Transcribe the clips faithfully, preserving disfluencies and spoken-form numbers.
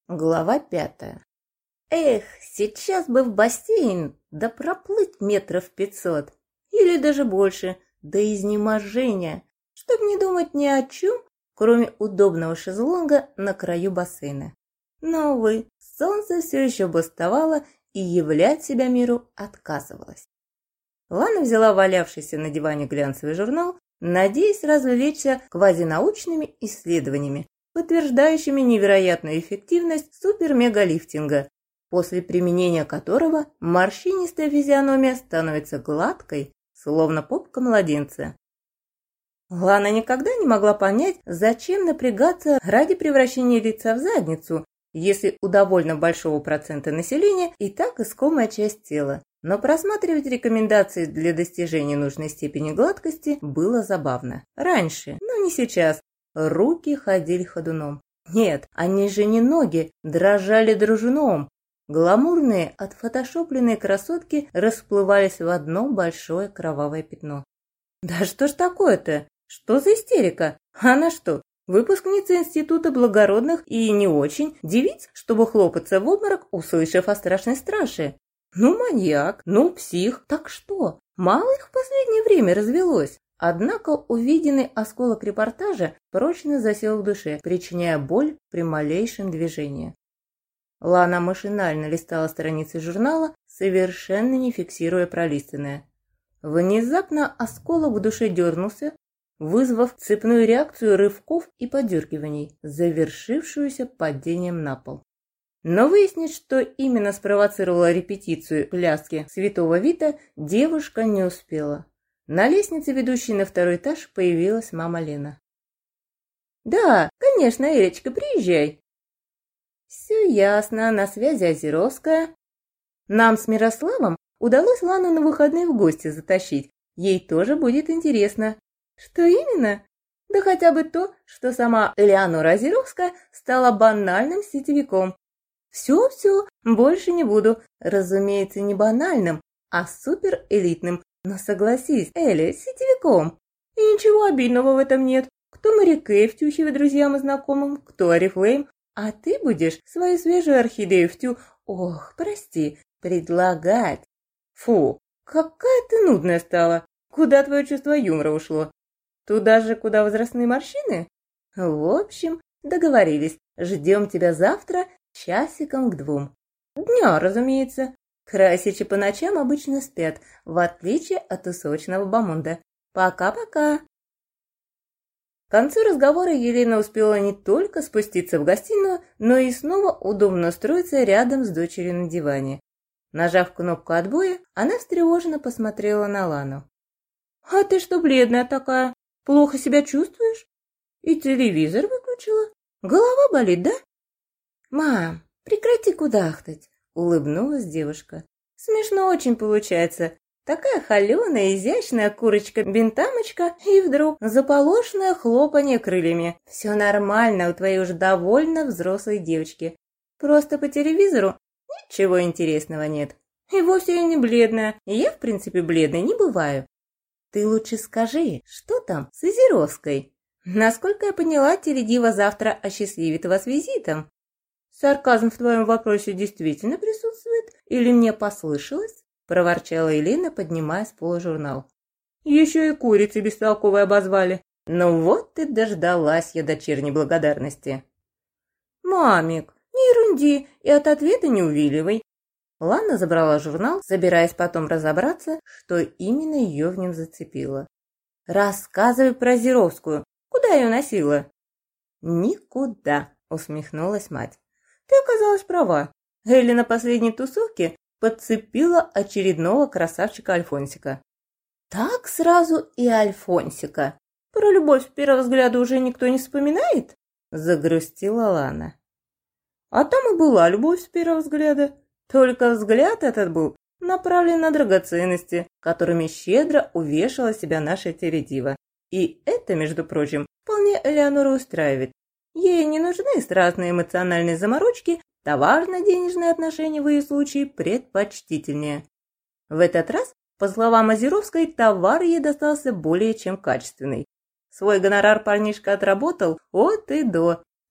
Глава пятая. Эх, сейчас бы в бассейн, да проплыть метров пятьсот, или даже больше, до изнеможения, чтоб не думать ни о чем, кроме удобного шезлонга на краю бассейна. Но, увы, солнце все еще бастовало и являть себя миру отказывалось. Лана взяла валявшийся на диване глянцевый журнал, надеясь развлечься квазинаучными исследованиями, подтверждающими невероятную эффективность супер-мегалифтинга, после применения которого морщинистая физиономия становится гладкой, словно попка младенца. Лана никогда не могла понять, зачем напрягаться ради превращения лица в задницу, если у довольно большого процента населения и так искомая часть тела. Но просматривать рекомендации для достижения нужной степени гладкости было забавно. Раньше, но не сейчас. Руки ходили ходуном. Нет, они же не ноги, дрожали дружуном. Гламурные, отфотошопленные красотки расплывались в одно большое кровавое пятно. Да что ж такое-то? Что за истерика? Она что, выпускница Института благородных и не очень девиц, чтобы хлопаться в обморок, услышав о страшной страше? Ну, маньяк, ну, псих. Так что, мало их в последнее время развелось? Однако увиденный осколок репортажа прочно засел в душе, причиняя боль при малейшем движении. Лана машинально листала страницы журнала, совершенно не фиксируя пролистанное. Внезапно осколок в душе дернулся, вызвав цепную реакцию рывков и подергиваний, завершившуюся падением на пол. Но выяснить, что именно спровоцировало репетицию пляски святого Вита, девушка не успела. На лестнице, ведущей на второй этаж, появилась мама Лена. «Да, конечно, Элечка, приезжай». «Все ясно, на связи Озеровская. Нам с Мирославом удалось Лану на выходные в гости затащить. Ей тоже будет интересно». «Что именно?» «Да хотя бы то, что сама Элеонора Озеровская стала банальным сетевиком». «Все-все, больше не буду. Разумеется, не банальным, а суперэлитным. Но согласись, Эля, с сетевиком. И ничего обидного в этом нет. Кто Мэри Кей втюхивает друзьям и знакомым, кто Орифлейм. А ты будешь свою свежую орхидею втю... Ох, прости, предлагать. Фу, какая ты нудная стала. Куда твое чувство юмора ушло? Туда же, куда возрастные морщины? В общем, договорились. Ждем тебя завтра часиком к двум. Дня, разумеется. Красичи по ночам обычно спят, в отличие от тусовочного бомонда. Пока-пока. К концу разговора Елена успела не только спуститься в гостиную, но и снова удобно устроиться рядом с дочерью на диване. Нажав кнопку отбоя, она встревоженно посмотрела на Лану. «А ты что бледная такая? Плохо себя чувствуешь? И телевизор выключила? Голова болит, да?» «Мам, прекрати кудахтать!» — улыбнулась девушка. «Смешно очень получается. Такая холеная, изящная курочка-бентамочка, и вдруг заполошенное хлопанье крыльями. Все нормально у твоей уж довольно взрослой девочки. Просто по телевизору ничего интересного нет. И вовсе я не бледная, и я, в принципе, бледной не бываю. Ты лучше скажи, что там с Озеровской? Насколько я поняла, теледива завтра осчастливит вас визитом. Сарказм в твоем вопросе действительно присутствует? Или мне послышалось?» — проворчала Елена, поднимая с пола журнал. «Еще и курицы бестолковой обозвали. Ну вот и дождалась я дочерней благодарности». «Мамик, не ерунди и от ответа не увиливай». Лана забрала журнал, собираясь потом разобраться, что именно ее в нем зацепило. «Рассказывай про Озеровскую. Куда ее носила?» «Никуда», — усмехнулась мать. «Ты оказалась права. Элли на последней тусовке подцепила очередного красавчика Альфонсика». «Так сразу и Альфонсика. Про любовь с первого взгляда уже никто не вспоминает?» — загрустила Лана. «А там и была любовь с первого взгляда. Только взгляд этот был направлен на драгоценности, которыми щедро увешала себя наша теледива. И это, между прочим, вполне Элеонору устраивает. Ей не нужны страстные эмоциональные заморочки, товарно-денежные отношения в ее случае предпочтительнее. В этот раз, по словам Озеровской, товар ей достался более чем качественный. Свой гонорар парнишка отработал от и до,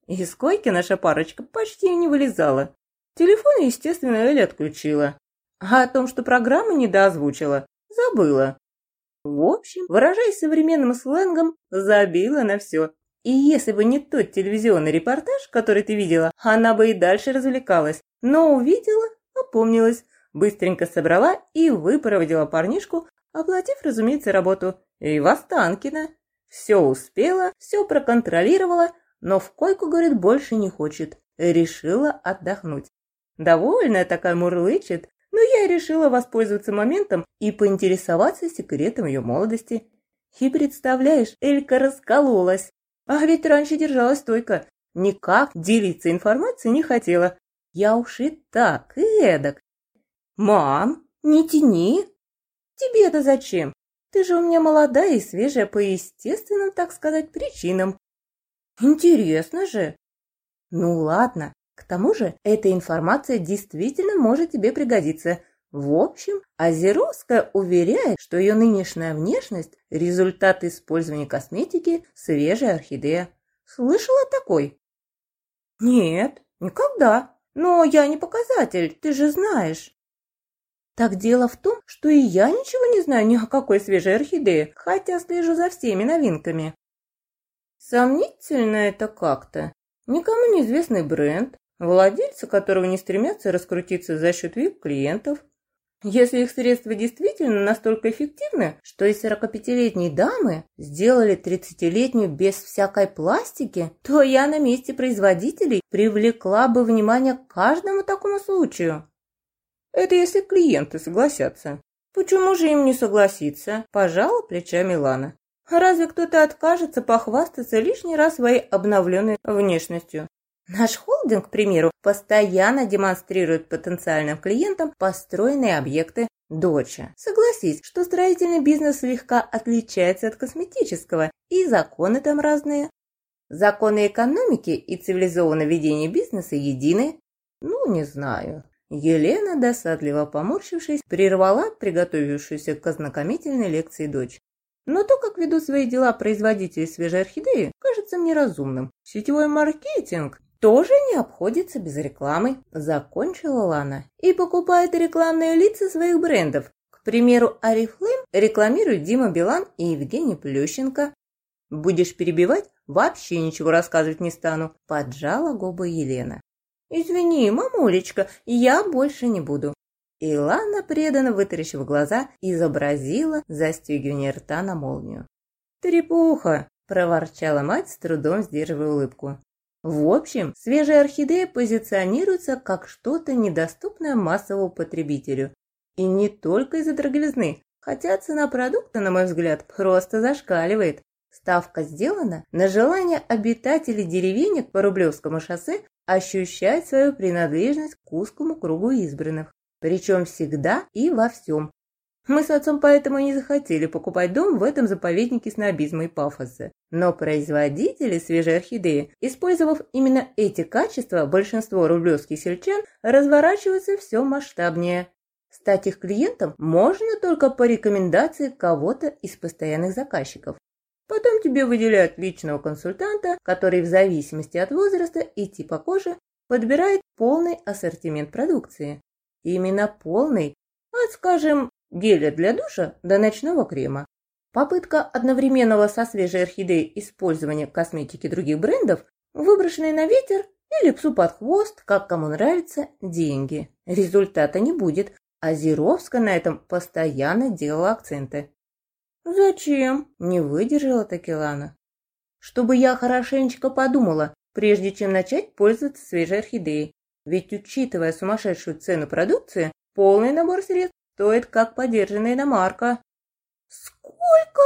Из койки наша парочка почти не вылезала. Телефон, естественно, Элли отключила. А о том, что программу недоозвучила, забыла. В общем, выражаясь современным сленгом, забила на все. И если бы не тот телевизионный репортаж, который ты видела, она бы и дальше развлекалась. Но увидела, опомнилась, быстренько собрала и выпроводила парнишку, оплатив, разумеется, работу. И в Останкино. Все успела, все проконтролировала, но в койку, говорит, больше не хочет. Решила отдохнуть. Довольная такая мурлычет, но я решила воспользоваться моментом и поинтересоваться секретом ее молодости. И представляешь, Элька раскололась. А ведь раньше держалась стойко. Никак делиться информацией не хотела. Я уж и так, и эдак. Мам, не тяни. Тебе-то зачем? Ты же у меня молодая и свежая по естественным, так сказать, причинам. Интересно же. Ну ладно. К тому же, эта информация действительно может тебе пригодиться. В общем, Озеровская уверяет, что ее нынешняя внешность – результат использования косметики «Свежая орхидея». Слышала о такой? Нет, никогда. Но я не показатель, ты же знаешь. Так дело в том, что и я ничего не знаю ни о какой свежей орхидее, хотя слежу за всеми новинками. Сомнительно это как-то. Никому неизвестный бренд, владельцы которого не стремятся раскрутиться за счет вип-клиентов. Если их средства действительно настолько эффективны, что из сорокапятилетней дамы сделали тридцатилетнюю без всякой пластики, то я на месте производителей привлекла бы внимание к каждому такому случаю. Это если клиенты согласятся. Почему же им не согласиться? Пожала плечами Лана. Разве кто-то откажется похвастаться лишний раз своей обновленной внешностью? Наш холдинг, к примеру, постоянно демонстрирует потенциальным клиентам построенные объекты доча. Согласись, что строительный бизнес слегка отличается от косметического, и законы там разные. Законы экономики и цивилизованное ведение бизнеса едины? Ну, не знаю. Елена, досадливо поморщившись, прервала приготовившуюся к ознакомительной лекции дочь. Но то, как ведут свои дела производители свежей орхидеи, кажется мне разумным. Сетевой маркетинг тоже не обходится без рекламы, закончила Лана. И покупает рекламные лица своих брендов. К примеру, Oriflame рекламирует Дима Билан и Евгений Плющенко. Будешь перебивать, вообще ничего рассказывать не стану, поджала губы Елена. Извини, мамулечка, я больше не буду. И Лана, преданно вытаращив глаза, изобразила застегивание рта на молнию. «Трепуха!» – проворчала мать, с трудом сдерживая улыбку. В общем, свежая орхидея позиционируется как что-то недоступное массовому потребителю. И не только из-за дороговизны, хотя цена продукта, на мой взгляд, просто зашкаливает. Ставка сделана на желание обитателей деревенек по Рублевскому шоссе ощущать свою принадлежность к узкому кругу избранных. Причем всегда и во всем. Мы с отцом поэтому и не захотели покупать дом в этом заповеднике снобизма и пафоса. Но производители свежей орхидеи, использовав именно эти качества, большинство рублевских сельчан разворачиваются все масштабнее. Стать их клиентом можно только по рекомендации кого-то из постоянных заказчиков. Потом тебе выделяют личного консультанта, который в зависимости от возраста и типа кожи подбирает полный ассортимент продукции. Именно полный, от, скажем, геля для душа до ночного крема. Попытка одновременного со свежей орхидеей использования косметики других брендов, выброшенной на ветер или псу под хвост, как кому нравится, деньги. Результата не будет, а Зировская на этом постоянно делала акценты. «Зачем?» – не выдержала таки Лана. «Чтобы я хорошенечко подумала, прежде чем начать пользоваться свежей орхидеей. Ведь, учитывая сумасшедшую цену продукции, полный набор средств стоит как подержанная иномарка». «Сколько?»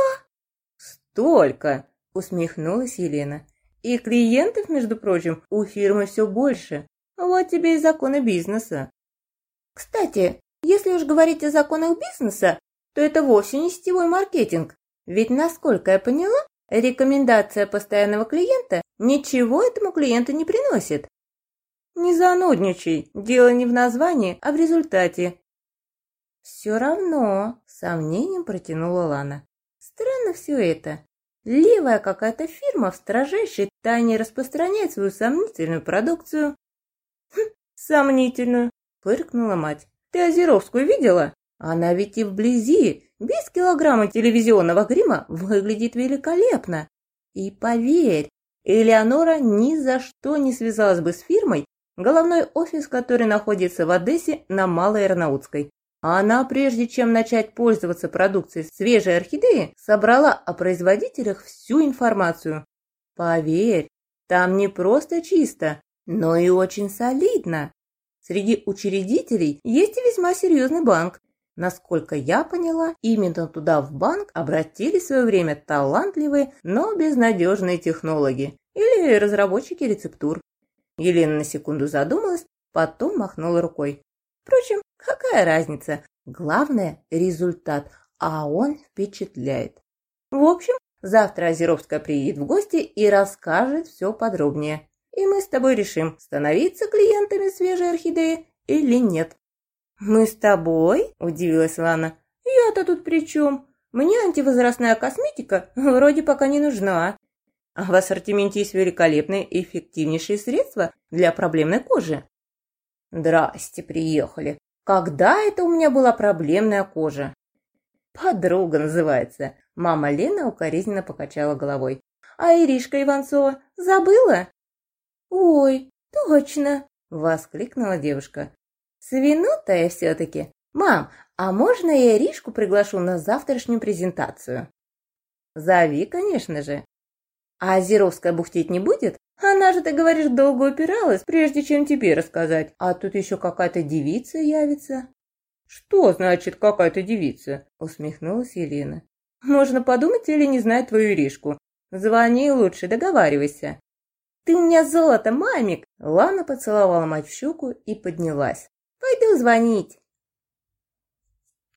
«Столько!» – усмехнулась Елена. «И клиентов, между прочим, у фирмы все больше. Вот тебе и законы бизнеса». «Кстати, если уж говорить о законах бизнеса, то это вовсе не сетевой маркетинг. Ведь, насколько я поняла, рекомендация постоянного клиента ничего этому клиенту не приносит». «Не занудничай, дело не в названии, а в результате». «Все равно», — с сомнением протянула Лана. «Странно все это. Левая какая-то фирма в строжайшей втайне распространять свою сомнительную продукцию. Хм, сомнительную, фыркнула мать. Ты Озеровскую видела? Она ведь и вблизи, без килограмма телевизионного грима, выглядит великолепно. И поверь, Элеонора ни за что не связалась бы с фирмой, головной офис которой находится в Одессе на Малой Арнаутской. Она, прежде чем начать пользоваться продукцией свежей орхидеи, собрала о производителях всю информацию. Поверь, там не просто чисто, но и очень солидно. Среди учредителей есть и весьма серьезный банк. Насколько я поняла, именно туда в банк обратились в свое время талантливые, но безнадежные технологи или разработчики рецептур. Елена на секунду задумалась, потом махнула рукой. Впрочем, какая разница? Главное – результат, а он впечатляет. В общем, завтра Озеровская приедет в гости и расскажет все подробнее. И мы с тобой решим, становиться клиентами свежей орхидеи или нет. «Мы с тобой?» – удивилась Лана. «Я-то тут при чем? Мне антивозрастная косметика вроде пока не нужна. А в ассортименте есть великолепные и эффективнейшие средства для проблемной кожи». «Здрасте, приехали. Когда это у меня была проблемная кожа?» «Подруга называется». Мама Лена укоризненно покачала головой. «А Иришка Иванцова забыла?» «Ой, точно!» – воскликнула девушка. «Свинутая все-таки. Мам, а можно я Иришку приглашу на завтрашнюю презентацию?» «Зови, конечно же». «А Озеровская бухтеть не будет? Она же, ты говоришь, долго упиралась, прежде чем тебе рассказать. А тут еще какая-то девица явится». «Что значит какая-то девица?» – усмехнулась Елена. «Можно подумать, или не знает твою Иришку. Звони лучше, договаривайся». «Ты у меня золото, мамик!» Лана поцеловала мать в щеку и поднялась. «Пойду звонить».